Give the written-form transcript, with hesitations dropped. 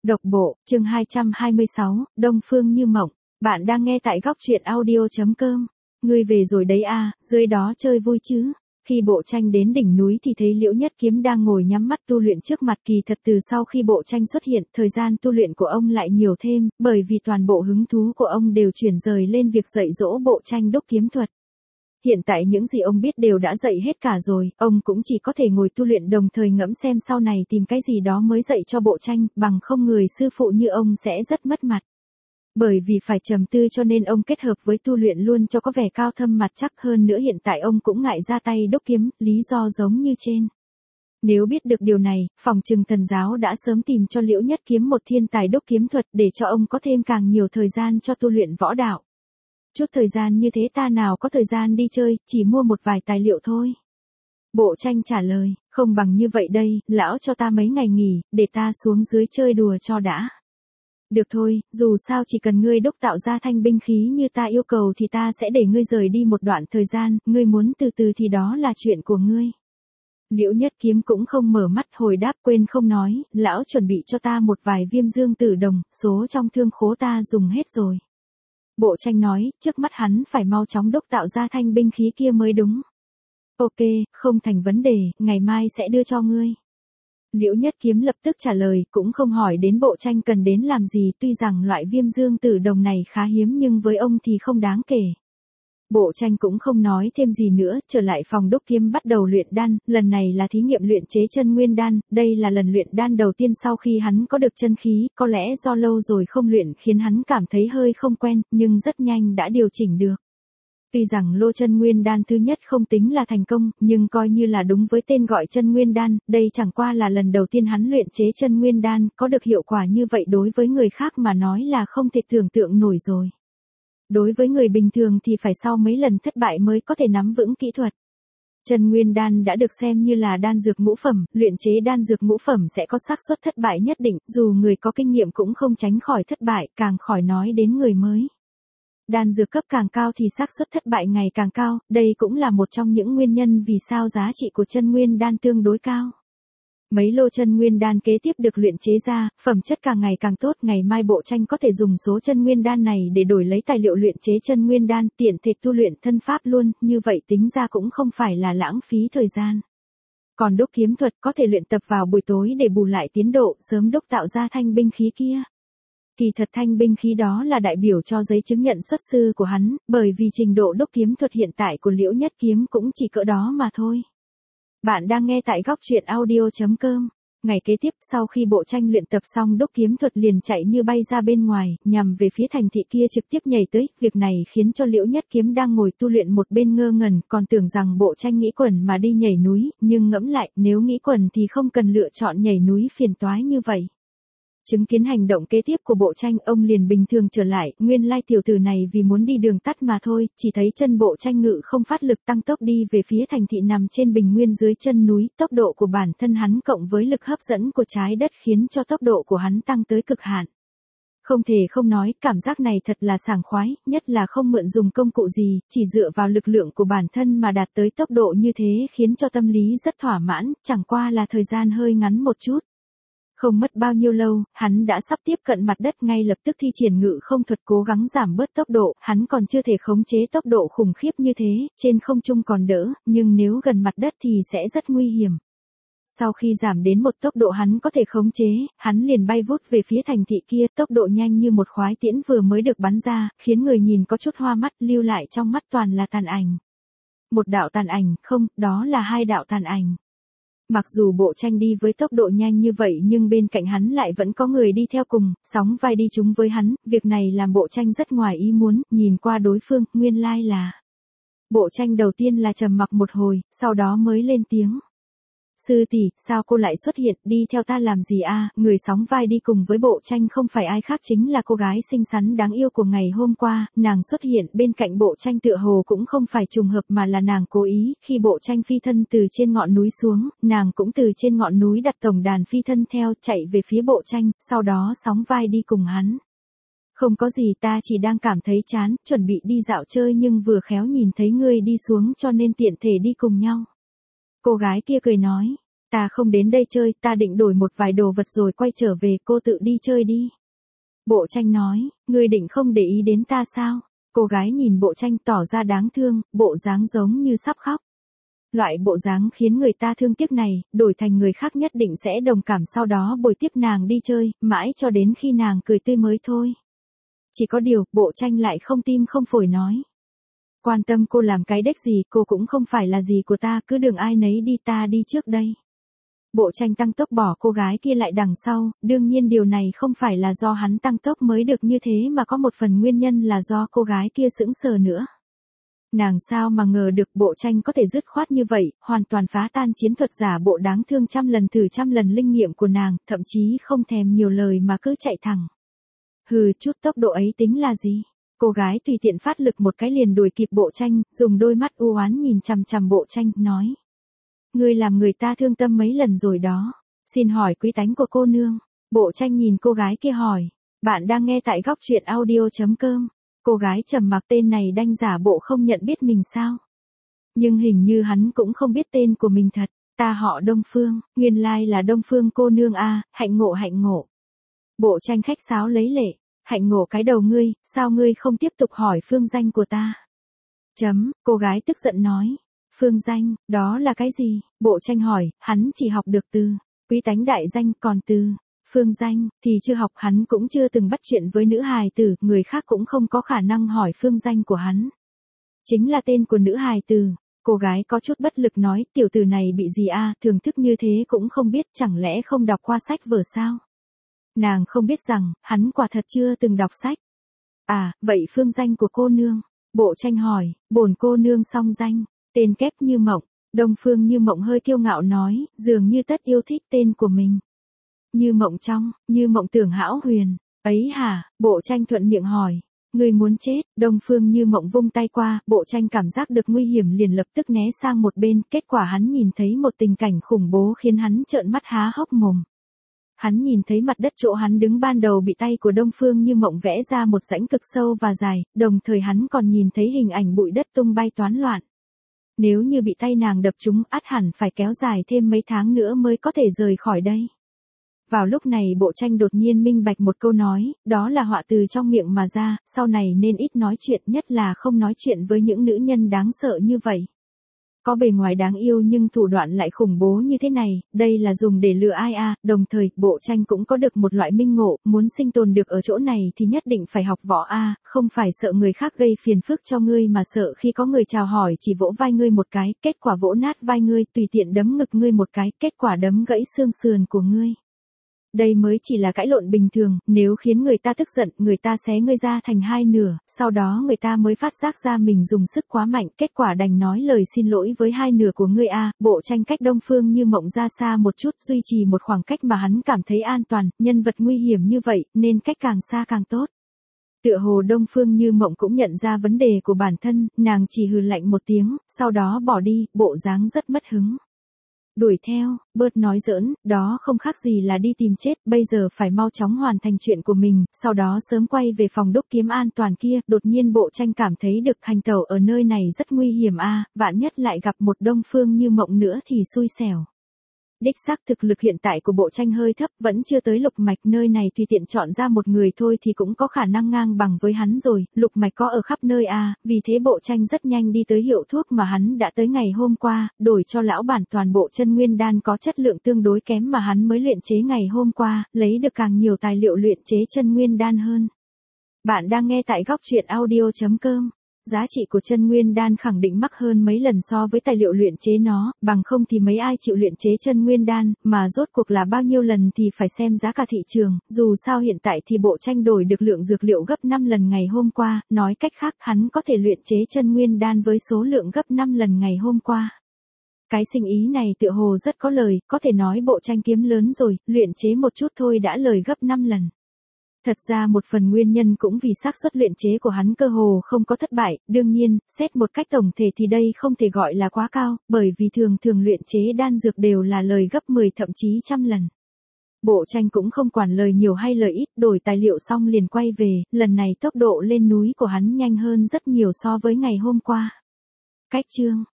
Độc bộ, chương 226, Đông Phương Như Mộng. Bạn đang nghe tại góc truyện audio.com. Ngươi về rồi đấy à, dưới đó chơi vui chứ. Khi Bộ Tranh đến đỉnh núi thì thấy Liễu Nhất Kiếm đang ngồi nhắm mắt tu luyện trước mặt. Kỳ thật từ sau khi Bộ Tranh xuất hiện, thời gian tu luyện của ông lại nhiều thêm, bởi vì toàn bộ hứng thú của ông đều chuyển rời lên việc dạy dỗ Bộ Tranh đúc kiếm thuật. Hiện tại những gì ông biết đều đã dạy hết cả rồi, ông cũng chỉ có thể ngồi tu luyện đồng thời ngẫm xem sau này tìm cái gì đó mới dạy cho Bộ Tranh, bằng không người sư phụ như ông sẽ rất mất mặt. Bởi vì phải trầm tư cho nên ông kết hợp với tu luyện luôn cho có vẻ cao thâm mặt chắc hơn nữa, hiện tại ông cũng ngại ra tay đúc kiếm, lý do giống như trên. Nếu biết được điều này, phòng trừng thần giáo đã sớm tìm cho Liễu Nhất Kiếm một thiên tài đúc kiếm thuật để cho ông có thêm càng nhiều thời gian cho tu luyện võ đạo. Chút thời gian như thế ta nào có thời gian đi chơi, chỉ mua một vài tài liệu thôi. Bộ Tranh trả lời, không bằng như vậy đây, lão cho ta mấy ngày nghỉ, để ta xuống dưới chơi đùa cho đã. Được thôi, dù sao chỉ cần ngươi đúc tạo ra thanh binh khí như ta yêu cầu thì ta sẽ để ngươi rời đi một đoạn thời gian, ngươi muốn từ từ thì đó là chuyện của ngươi. Liễu Nhất Kiếm cũng không mở mắt hồi đáp, quên không nói, lão chuẩn bị cho ta một vài viêm dương tử đồng, số trong thương khố ta dùng hết rồi. Bộ Tranh nói, trước mắt hắn phải mau chóng đúc tạo ra thanh binh khí kia mới đúng. Ok, không thành vấn đề, ngày mai sẽ đưa cho ngươi. Liễu Nhất Kiếm lập tức trả lời, cũng không hỏi đến Bộ Tranh cần đến làm gì, tuy rằng loại viêm dương tử đồng này khá hiếm nhưng với ông thì không đáng kể. Bộ Tranh cũng không nói thêm gì nữa, trở lại phòng đúc kiếm bắt đầu luyện đan, lần này là thí nghiệm luyện chế chân nguyên đan, đây là lần luyện đan đầu tiên sau khi hắn có được chân khí, có lẽ do lâu rồi không luyện khiến hắn cảm thấy hơi không quen, nhưng rất nhanh đã điều chỉnh được. Tuy rằng lô chân nguyên đan thứ nhất không tính là thành công, nhưng coi như là đúng với tên gọi chân nguyên đan, đây chẳng qua là lần đầu tiên hắn luyện chế chân nguyên đan, có được hiệu quả như vậy đối với người khác mà nói là không thể tưởng tượng nổi rồi. Đối với người bình thường thì phải sau mấy lần thất bại mới có thể nắm vững kỹ thuật. Chân nguyên đan đã được xem như là đan dược ngũ phẩm, luyện chế đan dược ngũ phẩm sẽ có xác suất thất bại nhất định, dù người có kinh nghiệm cũng không tránh khỏi thất bại, càng khỏi nói đến người mới. Đan dược cấp càng cao thì xác suất thất bại ngày càng cao, đây cũng là một trong những nguyên nhân vì sao giá trị của chân nguyên đan tương đối cao. Mấy lô chân nguyên đan kế tiếp được luyện chế ra, phẩm chất càng ngày càng tốt, ngày mai Bộ Tranh có thể dùng số chân nguyên đan này để đổi lấy tài liệu luyện chế chân nguyên đan, tiện thể tu luyện thân pháp luôn, như vậy tính ra cũng không phải là lãng phí thời gian. Còn đúc kiếm thuật có thể luyện tập vào buổi tối để bù lại tiến độ, sớm đúc tạo ra thanh binh khí kia. Kỳ thật thanh binh khí đó là đại biểu cho giấy chứng nhận xuất sư của hắn, bởi vì trình độ đúc kiếm thuật hiện tại của Liễu Nhất Kiếm cũng chỉ cỡ đó mà thôi. Bạn đang nghe tại góc truyện audio.com. Ngày kế tiếp sau khi Bộ Tranh luyện tập xong đúc kiếm thuật liền chạy như bay ra bên ngoài, nhằm về phía thành thị kia trực tiếp nhảy tới, việc này khiến cho Liễu Nhất Kiếm đang ngồi tu luyện một bên ngơ ngẩn, còn tưởng rằng Bộ Tranh nghĩ quẩn mà đi nhảy núi, nhưng ngẫm lại, nếu nghĩ quẩn thì không cần lựa chọn nhảy núi phiền toái như vậy. Chứng kiến hành động kế tiếp của Bộ Tranh, ông liền bình thường trở lại, nguyên lai tiểu tử này vì muốn đi đường tắt mà thôi, chỉ thấy chân Bộ Tranh ngự không phát lực tăng tốc đi về phía thành thị nằm trên bình nguyên dưới chân núi, tốc độ của bản thân hắn cộng với lực hấp dẫn của trái đất khiến cho tốc độ của hắn tăng tới cực hạn. Không thể không nói, cảm giác này thật là sảng khoái, nhất là không mượn dùng công cụ gì, chỉ dựa vào lực lượng của bản thân mà đạt tới tốc độ như thế khiến cho tâm lý rất thỏa mãn, chẳng qua là thời gian hơi ngắn một chút. Không mất bao nhiêu lâu, hắn đã sắp tiếp cận mặt đất, ngay lập tức thi triển ngự không thuật cố gắng giảm bớt tốc độ, hắn còn chưa thể khống chế tốc độ khủng khiếp như thế, trên không trung còn đỡ, nhưng nếu gần mặt đất thì sẽ rất nguy hiểm. Sau khi giảm đến một tốc độ hắn có thể khống chế, hắn liền bay vút về phía thành thị kia, tốc độ nhanh như một khoái tiễn vừa mới được bắn ra, khiến người nhìn có chút hoa mắt, lưu lại trong mắt toàn là tàn ảnh. Một đạo tàn ảnh, không, đó là hai đạo tàn ảnh. Mặc dù Bộ Tranh đi với tốc độ nhanh như vậy nhưng bên cạnh hắn lại vẫn có người đi theo cùng, sóng vai đi chung với hắn, việc này làm Bộ Tranh rất ngoài ý muốn, nhìn qua đối phương, nguyên lai là. Bộ Tranh đầu tiên là trầm mặc một hồi, sau đó mới lên tiếng. Sư tỷ, sao cô lại xuất hiện, đi theo ta làm gì a? Người sóng vai đi cùng với Bộ Tranh không phải ai khác chính là cô gái xinh xắn đáng yêu của ngày hôm qua, nàng xuất hiện bên cạnh Bộ Tranh tựa hồ cũng không phải trùng hợp mà là nàng cố ý, khi Bộ Tranh phi thân từ trên ngọn núi xuống, nàng cũng từ trên ngọn núi đặt tổng đàn phi thân theo, chạy về phía Bộ Tranh, sau đó sóng vai đi cùng hắn. Không có gì, ta chỉ đang cảm thấy chán, chuẩn bị đi dạo chơi nhưng vừa khéo nhìn thấy ngươi đi xuống cho nên tiện thể đi cùng nhau. Cô gái kia cười nói, Ta không đến đây chơi, ta định đổi một vài đồ vật rồi quay trở về, cô tự đi chơi đi. Bộ tranh nói, ngươi định không để ý đến ta sao? Cô gái nhìn bộ tranh tỏ ra đáng thương, bộ dáng giống như sắp khóc. Loại bộ dáng khiến người ta thương tiếc này, đổi thành người khác nhất định sẽ đồng cảm sau đó bồi tiếp nàng đi chơi, mãi cho đến khi nàng cười tươi mới thôi. Chỉ có điều, bộ tranh lại không tim không phổi nói. Quan tâm cô làm cái đếch gì, cô cũng không phải là gì của ta, cứ đường ai nấy đi, ta đi trước đây. Bộ tranh tăng tốc bỏ cô gái kia lại đằng sau, đương nhiên điều này không phải là do hắn tăng tốc mới được như thế mà có một phần nguyên nhân là do cô gái kia sững sờ nữa. Nàng sao mà ngờ được bộ tranh có thể dứt khoát như vậy, hoàn toàn phá tan chiến thuật giả bộ đáng thương trăm lần thử trăm lần linh nghiệm của nàng, thậm chí không thèm nhiều lời mà cứ chạy thẳng. Hừ, chút tốc độ ấy tính là gì? Cô gái tùy tiện phát lực một cái liền đuổi kịp bộ tranh, dùng đôi mắt u oán nhìn chằm chằm bộ tranh, nói. Ngươi làm người ta thương tâm mấy lần rồi đó. Xin hỏi quý tánh của cô nương. Bộ tranh nhìn cô gái kia hỏi. Bạn đang nghe tại góc truyện audio.com. Cô gái trầm mặc, tên này đanh giả bộ không nhận biết mình sao. Nhưng hình như hắn cũng không biết tên của mình thật. Ta họ Đông Phương, nguyên lai là Đông Phương cô nương a, hạnh ngộ hạnh ngộ. Bộ tranh khách sáo lấy lệ. Hạnh ngộ cái đầu ngươi, sao ngươi không tiếp tục hỏi phương danh của ta? Cô gái tức giận nói. Phương danh, đó là cái gì? Bộ tranh hỏi, hắn chỉ học được từ quý tánh đại danh, còn từ phương danh thì chưa học, hắn cũng chưa từng bắt chuyện với nữ hài tử, người khác cũng không có khả năng hỏi phương danh của hắn. Chính là tên của nữ hài tử. Cô gái có chút bất lực nói, tiểu tử này bị gì a, thưởng thức như thế cũng không biết, chẳng lẽ không đọc qua sách vở sao? Nàng không biết rằng, hắn quả thật chưa từng đọc sách. À, vậy phương danh của cô nương? Bộ tranh hỏi, bổn cô nương song danh. Tên kép Như Mộng. Đông Phương Như Mộng hơi kiêu ngạo nói, dường như tất yêu thích tên của mình. Như Mộng trong, Như Mộng tưởng hão huyền. Ấy hả? Bộ tranh thuận miệng hỏi. Người muốn chết? Đông Phương Như Mộng vung tay qua, bộ tranh cảm giác được nguy hiểm liền lập tức né sang một bên, kết quả hắn nhìn thấy một tình cảnh khủng bố khiến hắn trợn mắt há hốc mồm. Hắn nhìn thấy mặt đất chỗ hắn đứng ban đầu bị tay của Đông Phương Như Mộng vẽ ra một rãnh cực sâu và dài, đồng thời hắn còn nhìn thấy hình ảnh bụi đất tung bay toán loạn. Nếu như bị tay nàng đập trúng, ắt hẳn phải kéo dài thêm mấy tháng nữa mới có thể rời khỏi đây. Vào lúc này bộ tranh đột nhiên minh bạch một câu nói, đó là họa từ trong miệng mà ra, sau này nên ít nói chuyện, nhất là không nói chuyện với những nữ nhân đáng sợ như vậy. Có bề ngoài đáng yêu nhưng thủ đoạn lại khủng bố như thế này, đây là dùng để lừa ai à, đồng thời, bộ tranh cũng có được một loại minh ngộ, muốn sinh tồn được ở chỗ này thì nhất định phải học võ a, không phải sợ người khác gây phiền phức cho ngươi mà sợ khi có người chào hỏi chỉ vỗ vai ngươi một cái, kết quả vỗ nát vai ngươi, tùy tiện đấm ngực ngươi một cái, kết quả đấm gãy xương sườn của ngươi. Đây mới chỉ là cãi lộn bình thường, nếu khiến người ta tức giận, người ta xé ngươi ra thành hai nửa, sau đó người ta mới phát giác ra mình dùng sức quá mạnh, kết quả đành nói lời xin lỗi với hai nửa của ngươi a. Bộ tranh cách Đông Phương Như Mộng ra xa một chút, duy trì một khoảng cách mà hắn cảm thấy an toàn, nhân vật nguy hiểm như vậy, nên cách càng xa càng tốt. Tựa hồ Đông Phương Như Mộng cũng nhận ra vấn đề của bản thân, nàng chỉ hừ lạnh một tiếng, sau đó bỏ đi, bộ dáng rất mất hứng. Đuổi theo, bớt nói giỡn, đó không khác gì là đi tìm chết, bây giờ phải mau chóng hoàn thành chuyện của mình, sau đó sớm quay về phòng đúc kiếm an toàn kia, đột nhiên bộ tranh cảm thấy được hành tẩu ở nơi này rất nguy hiểm a, vạn nhất lại gặp một Đông Phương Như Mộng nữa thì xui xẻo. Đích xác thực lực hiện tại của bộ tranh hơi thấp, vẫn chưa tới lục mạch, nơi này tùy tiện chọn ra một người thôi thì cũng có khả năng ngang bằng với hắn rồi, lục mạch có ở khắp nơi vì thế bộ tranh rất nhanh đi tới hiệu thuốc mà hắn đã tới ngày hôm qua, đổi cho lão bản toàn bộ chân nguyên đan có chất lượng tương đối kém mà hắn mới luyện chế ngày hôm qua, lấy được càng nhiều tài liệu luyện chế chân nguyên đan hơn. Bạn đang nghe tại góc truyện audio.com. Giá trị của chân nguyên đan khẳng định mắc hơn mấy lần so với tài liệu luyện chế nó, bằng không thì mấy ai chịu luyện chế chân nguyên đan, mà rốt cuộc là bao nhiêu lần thì phải xem giá cả thị trường, dù sao hiện tại thì bộ tranh đổi được lượng dược liệu gấp 5 lần ngày hôm qua, nói cách khác hắn có thể luyện chế chân nguyên đan với số lượng gấp 5 lần ngày hôm qua. Cái sinh ý này tựa hồ rất có lời, có thể nói bộ tranh kiếm lớn rồi, luyện chế một chút thôi đã lời gấp 5 lần. Thật ra một phần nguyên nhân cũng vì xác suất luyện chế của hắn cơ hồ không có thất bại, đương nhiên, xét một cách tổng thể thì đây không thể gọi là quá cao, bởi vì thường luyện chế đan dược đều là lời gấp 10 thậm chí trăm lần. Bộ tranh cũng không quản lời nhiều hay lời ít, đổi tài liệu xong liền quay về, lần này tốc độ lên núi của hắn nhanh hơn rất nhiều so với ngày hôm qua. Cách chương